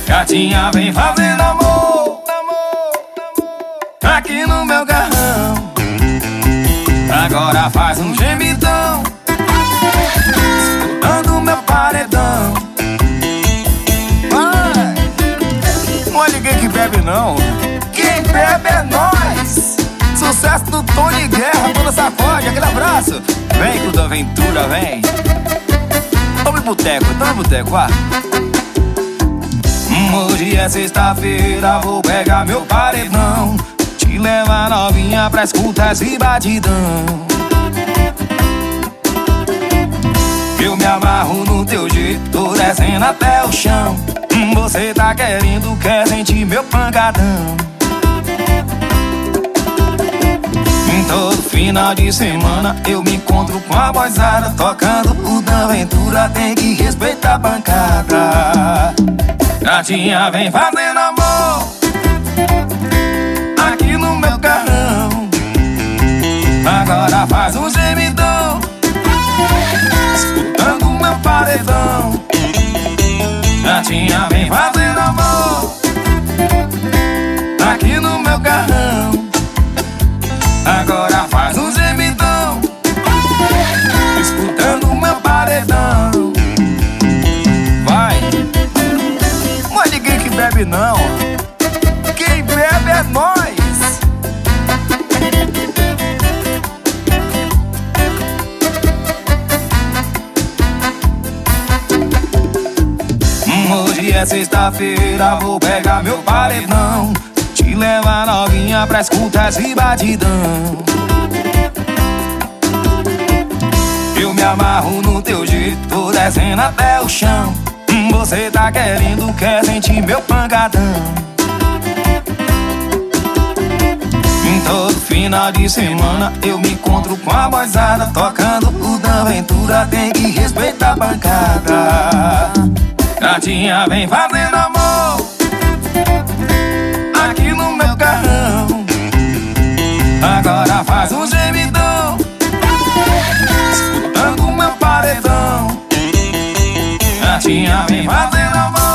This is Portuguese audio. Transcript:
Gatinha vem fazendo amor aqui no meu carrão. Agora faz um gemidão escutando meu paredão. Vai! Não é ninguém que bebe não. Quem bebe é nós. Sucesso do Tony Guerra, banda Sacode, aquele abraço. Vem com da aventura, vem. Tome boteco, ah. Hoje é sexta-feira, vou pegar meu paredão, te levar novinha pra escutar esse batidão. Eu me amarro no teu jeito, tô descendo até o chão. Você tá querendo, quer sentir meu pancadão. Todo final de semana eu me encontro com a boizada, tocando o da aventura, tem que respeitar a bancada. Gatinha vem fazendo amor aqui no meu carrão. Agora faz um gemidão escutando meu paredão. Gatinha vem fazendo amor aqui no meu carrão. Agora faz um gemidão escutando meu paredão. Vai! Não é ninguém que bebe não. Quem bebe é nós. Hoje é sexta-feira, vou pegar meu paredão, te levar novinha pra escutar esse batidão. Eu me amarro no teu jeito, tô descendo até o chão. Você tá querendo, quer sentir meu pancadão. Todo final de semana eu me encontro com a boizada, tocando o da aventura, tem que respeitar a bancada. Gatinha vem fazendo amor aqui no meu carrão. Agora faz um gemidão escutando meu paredão. Gatinha vem fazendo amor